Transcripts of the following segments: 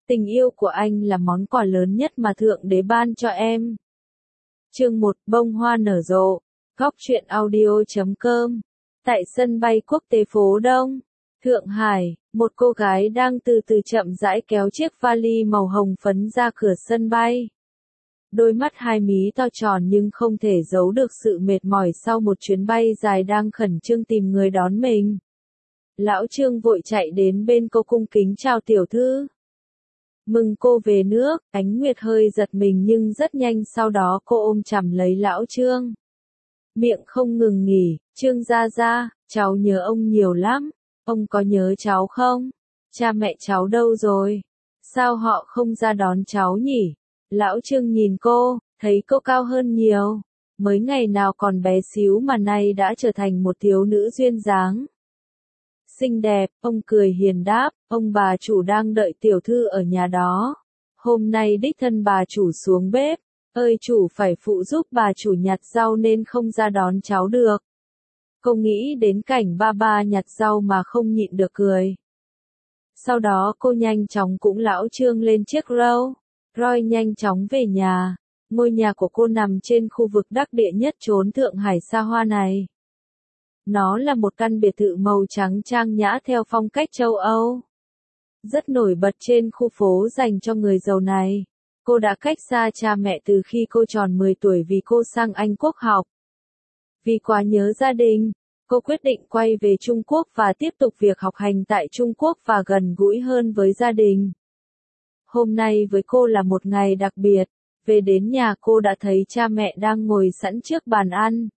Tình yêu của anh là món quà lớn nhất mà Thượng Đế ban cho em. Chương 1, bông hoa nở rộ. Góc truyện audio.com. Tại sân bay quốc tế phố Đông, Thượng Hải, một cô gái đang từ từ chậm rãi kéo chiếc vali màu hồng phấn ra cửa sân bay. Đôi mắt hai mí to tròn nhưng không thể giấu được sự mệt mỏi sau một chuyến bay dài đang khẩn trương tìm người đón mình. Lão Trương vội chạy đến bên cô cung kính chào tiểu thư. Mừng cô về nước, Ánh Nguyệt hơi giật mình nhưng rất nhanh sau đó cô ôm chầm lấy Lão Trương. Miệng không ngừng nghỉ, Trương gia gia, cháu nhớ ông nhiều lắm, ông có nhớ cháu không? Cha mẹ cháu đâu rồi? Sao họ không ra đón cháu nhỉ? Lão Trương nhìn cô, thấy cô cao hơn nhiều, mới ngày nào còn bé xíu mà nay đã trở thành một thiếu nữ duyên dáng. Xinh đẹp, ông cười hiền đáp, ông bà chủ đang đợi tiểu thư ở nhà đó. Hôm nay đích thân bà chủ xuống bếp, ơi chủ phải phụ giúp bà chủ nhặt rau nên không ra đón cháu được. Cô nghĩ đến cảnh ba nhặt rau mà không nhịn được cười. Sau đó cô nhanh chóng cũng Lão Trương lên chiếc Roy nhanh chóng về nhà. Ngôi nhà của cô nằm trên khu vực đắc địa nhất chốn Thượng Hải xa hoa này. Nó là một căn biệt thự màu trắng trang nhã theo phong cách châu Âu. Rất nổi bật trên khu phố dành cho người giàu này. Cô đã cách xa cha mẹ từ khi cô tròn 10 tuổi vì cô sang Anh Quốc học. Vì quá nhớ gia đình, cô quyết định quay về Trung Quốc và tiếp tục việc học hành tại Trung Quốc và gần gũi hơn với gia đình. Hôm nay với cô là một ngày đặc biệt. Về đến nhà cô đã thấy cha mẹ đang ngồi sẵn trước bàn ăn.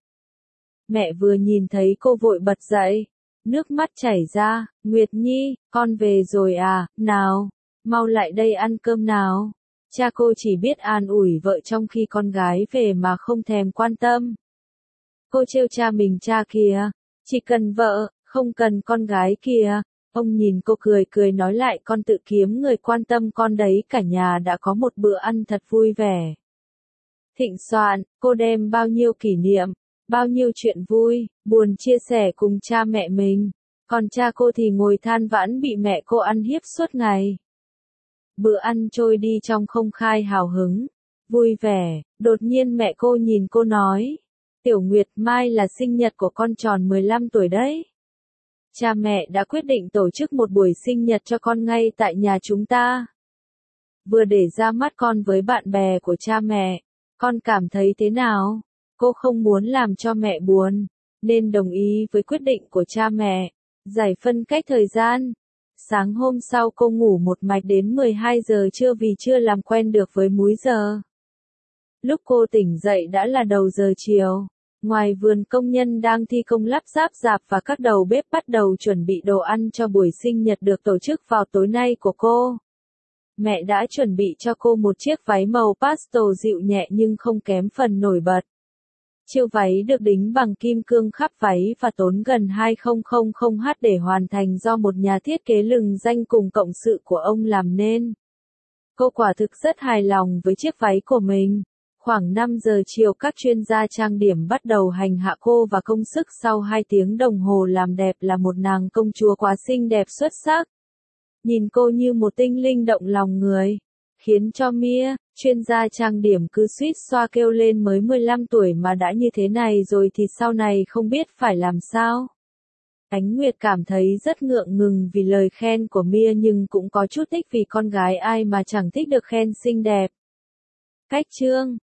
Mẹ vừa nhìn thấy cô vội bật dậy, nước mắt chảy ra, Nguyệt Nhi, con về rồi à, nào, mau lại đây ăn cơm nào. Cha cô chỉ biết an ủi vợ trong khi con gái về mà không thèm quan tâm. Cô trêu cha mình cha kìa, chỉ cần vợ, không cần con gái kìa. Ông nhìn cô cười nói lại con tự kiếm người quan tâm con đấy, cả nhà đã có một bữa ăn thật vui vẻ. Thịnh soạn, cô đem bao nhiêu kỷ niệm, bao nhiêu chuyện vui, buồn chia sẻ cùng cha mẹ mình. Còn cha cô thì ngồi than vãn bị mẹ cô ăn hiếp suốt ngày. Bữa ăn trôi đi trong không khai hào hứng, vui vẻ, đột nhiên mẹ cô nhìn cô nói. Tiểu Nguyệt, mai là sinh nhật của con tròn 15 tuổi đấy. Cha mẹ đã quyết định tổ chức một buổi sinh nhật cho con ngay tại nhà chúng ta. Vừa để ra mắt con với bạn bè của cha mẹ, con cảm thấy thế nào? Cô không muốn làm cho mẹ buồn, nên đồng ý với quyết định của cha mẹ, giải phân cách thời gian. Sáng hôm sau cô ngủ một mạch đến 12 giờ trưa vì chưa làm quen được với múi giờ. Lúc cô tỉnh dậy đã là đầu giờ chiều. Ngoài vườn công nhân đang thi công lắp ráp rạp và các đầu bếp bắt đầu chuẩn bị đồ ăn cho buổi sinh nhật được tổ chức vào tối nay của cô. Mẹ đã chuẩn bị cho cô một chiếc váy màu pastel dịu nhẹ nhưng không kém phần nổi bật. Chiếc váy được đính bằng kim cương khắp váy và tốn gần 2.000h để hoàn thành do một nhà thiết kế lừng danh cùng cộng sự của ông làm nên. Cô quả thực rất hài lòng với chiếc váy của mình. Khoảng 5 giờ chiều các chuyên gia trang điểm bắt đầu hành hạ cô và công sức sau 2 tiếng đồng hồ làm đẹp là một nàng công chúa quá xinh đẹp xuất sắc. Nhìn cô như một tinh linh động lòng người, khiến cho Mia, chuyên gia trang điểm cứ suýt xoa kêu lên mới 15 tuổi mà đã như thế này rồi thì sau này không biết phải làm sao. Ánh Nguyệt cảm thấy rất ngượng ngùng vì lời khen của Mia nhưng cũng có chút thích vì con gái ai mà chẳng thích được khen xinh đẹp. Cách chương